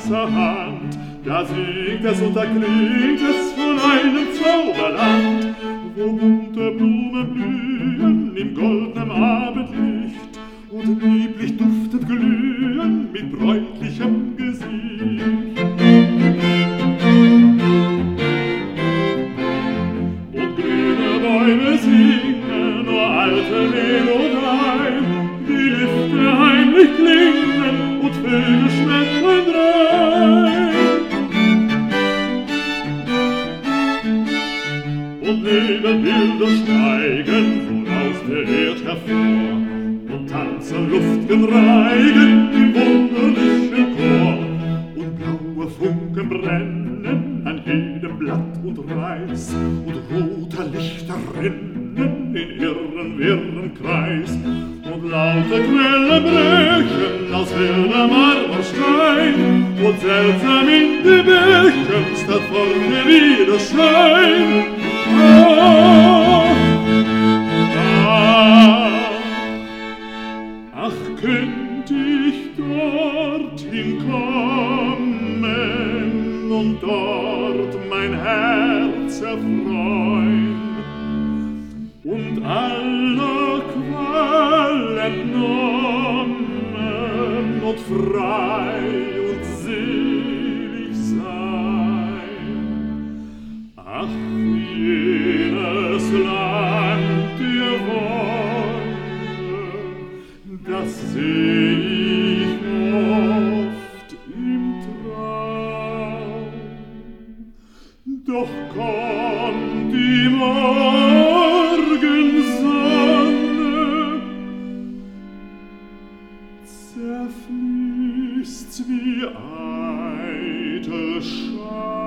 kurzerhand, da singt es und da klingt es von einem Zauberland, wo bunte Blumen blühen im goldenen Abendlicht und lieblich duftend glühen mit bräutlichem Gesicht. Und grüne Bäume singen nur alte Melodien, die Lüfte heimlich klingen und Vögel schmettern rein. Und Nebelbilder steigen woraus der Erd hervor und tanzen luftgen Reigen im wunderlichen Chor. Und blaue Funken brennen an jedem Blatt und Reis und rote Lichter rinnen in ihren wirren Kreis. Und laute Quellen brechen aus hellem Marmorstein und seltsam in die Bächen statt vorne wieder Schein. Ach, könnt ich dorthin kommen und dort mein Herz erfreuen und aller Qual entnommen und frei und selig sein. Ach, jenes Land der Wonne, das seh ich oft im Traum. Doch kommt die Morgensonne, zerfließt's wie eitel Schein.